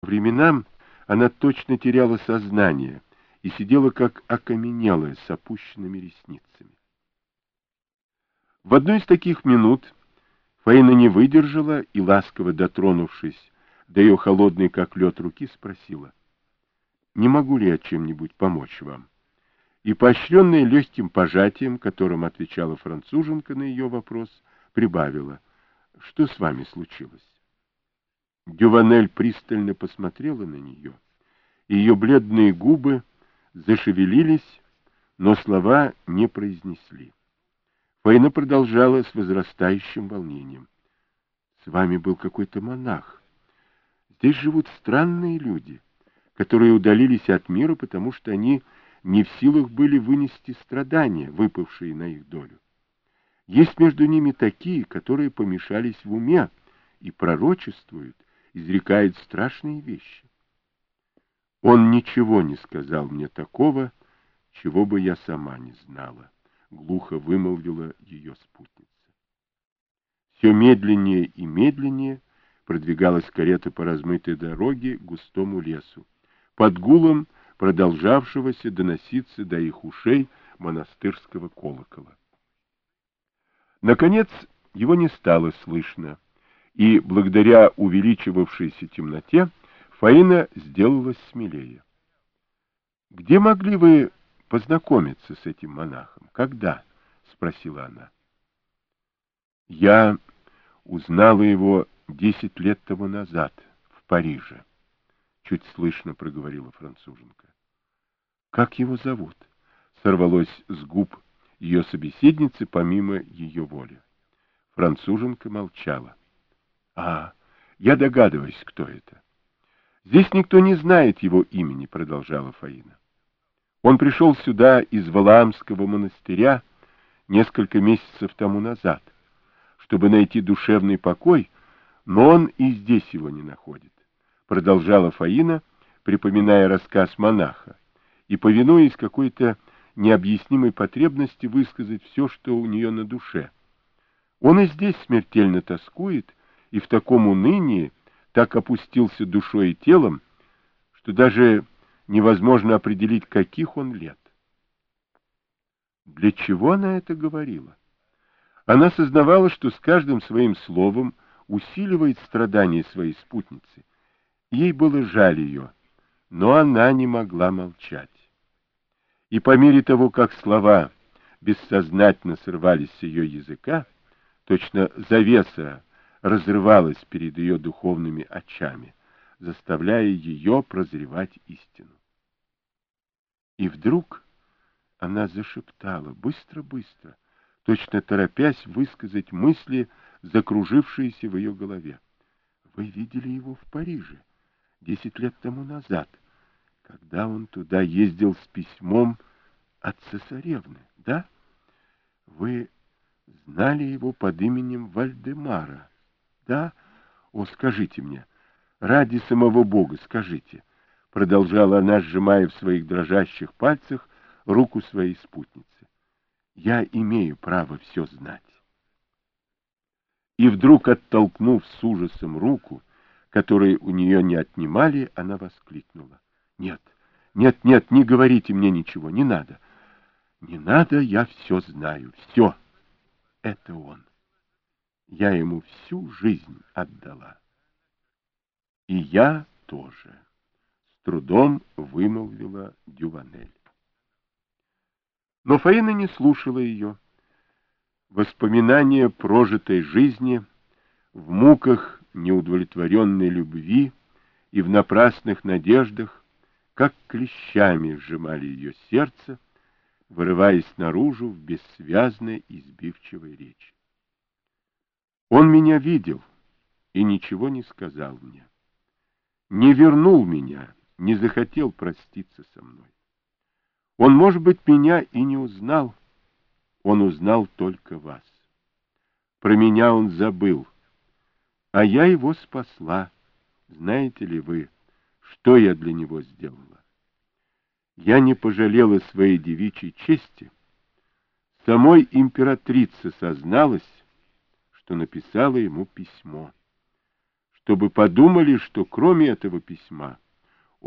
временам она точно теряла сознание и сидела как окаменелая с опущенными ресницами. В одну из таких минут Фаина не выдержала и, ласково дотронувшись до ее холодной, как лед, руки, спросила: «Не могу ли я чем-нибудь помочь вам?» И, поощренная легким пожатием, которым отвечала француженка на ее вопрос, прибавила: «Что с вами случилось?» Дюванель пристально посмотрела на нее, и ее бледные губы зашевелились, но слова не произнесли. Фаина продолжала с возрастающим волнением: «С вами был какой-то монах. Здесь живут странные люди, которые удалились от мира, потому что они не в силах были вынести страдания, выпавшие на их долю. Есть между ними такие, которые помешались в уме и пророчествуют, изрекают страшные вещи. Он ничего не сказал мне такого, чего бы я сама не знала», — глухо вымолвила ее спутница. Все медленнее и медленнее продвигалась карета по размытой дороге к густому лесу, под гулом продолжавшегося доноситься до их ушей монастырского колокола. Наконец его не стало слышно, и благодаря увеличивавшейся темноте Фаина сделалась смелее. «Где могли вы познакомиться с этим монахом? Когда?» — спросила она. «Я узнала его 10 лет тому назад в Париже», — чуть слышно проговорила француженка. «Как его зовут?» — сорвалось с губ ее собеседницы помимо ее воли. Француженка молчала. «А, я догадываюсь, кто это. Здесь никто не знает его имени», — продолжала Фаина. «Он пришел сюда из Валаамского монастыря несколько месяцев тому назад, чтобы найти душевный покой, но он и здесь его не находит», — продолжала Фаина, припоминая рассказ монаха, и, повинуясь какой-то необъяснимой потребности высказать все, что у нее на душе. «Он и здесь смертельно тоскует, и в таком унынии так опустился душой и телом, что даже невозможно определить, каких он лет». Для чего она это говорила? Она сознавала, что с каждым своим словом усиливает страдания своей спутницы. Ей было жаль ее, но она не могла молчать. И по мере того, как слова бессознательно срывались с ее языка, точно завеса разрывалась перед ее духовными очами, заставляя ее прозревать истину. И вдруг она зашептала быстро-быстро, точно торопясь высказать мысли, закружившиеся в ее голове. «Вы видели его в Париже 10 лет тому назад, когда он туда ездил с письмом от цесаревны, да? Вы знали его под именем Вальдемара, да? О, скажите мне, ради самого Бога, скажите», — продолжала она, сжимая в своих дрожащих пальцах руку своей спутницы. «Я имею право все знать». И вдруг, оттолкнув с ужасом руку, которую у нее не отнимали, она воскликнула: «Нет, нет, нет, не говорите мне ничего, не надо. Не надо, я все знаю, все. Это он. Я ему всю жизнь отдала». «И я тоже», — с трудом вымолвила Дюванель. Но Фаина не слушала ее. Воспоминания прожитой жизни в муках неудовлетворенной любви и в напрасных надеждах, как клещами сжимали ее сердце, вырываясь наружу в бессвязной и сбивчивой речи. «Он меня видел и ничего не сказал мне. Не вернул меня, не захотел проститься со мной. Он, может быть, меня и не узнал. Он узнал только вас. Про меня он забыл, а я его спасла. Знаете ли вы, что я для него сделала? Я не пожалела своей девичьей чести. Самой императрица созналась, что написала ему письмо, чтобы подумали, что кроме этого письма